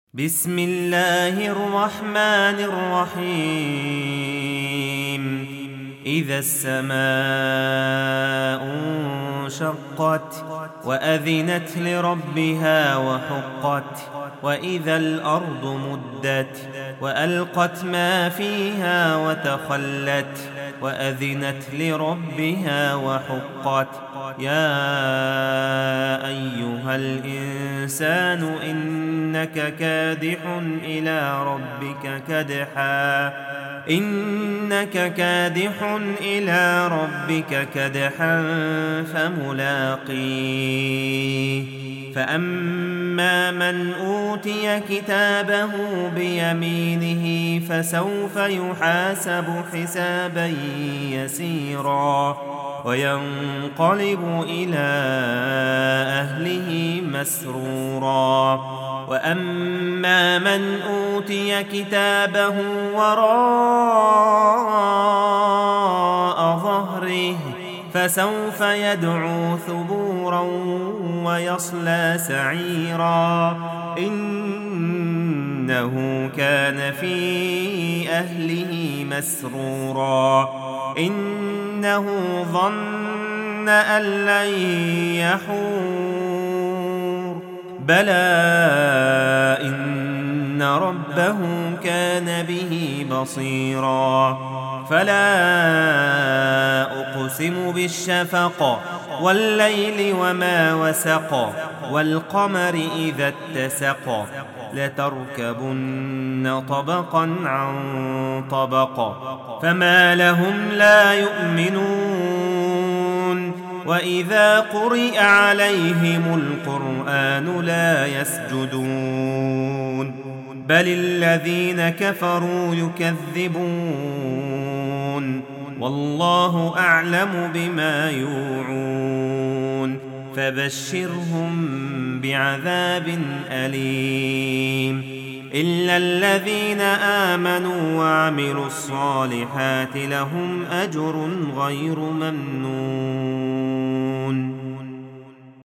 بسم الله الرحمن الرحيم إذا السماء انشقت وأذنت لربها وحقت وإذا الأرض مدت وألقت ما فيها وتخلت وأذنت لربها وحقت يا أيها الإنسان إنك كادح إلى ربك كدحا فملاقيه فأما من أوتي كتابه بيمينه فسوف يحاسب حسابا يسيرا وينقلب إلى أهله مسرورا وأما من أوتي كتابه وراء ظهره فسوف يدعو ثبورا ويصلى سعيرا إنه كان في أهله مسرورا إنه ظن أن لن يحور بلى إن ربه كان به بصيرا فلا أقسم بالشفق والليل وما وسق والقمر إذا اتسق لتركبن طبقا عن طبق فما لهم لا يؤمنون وإذا قرئ عليهم القرآن لا يسجدون بل الذين كفروا يكذبون والله أعلم بما يوعون فبشرهم بعذاب أليم إلا الذين آمنوا وعملوا الصالحات لهم أجر غير ممنون.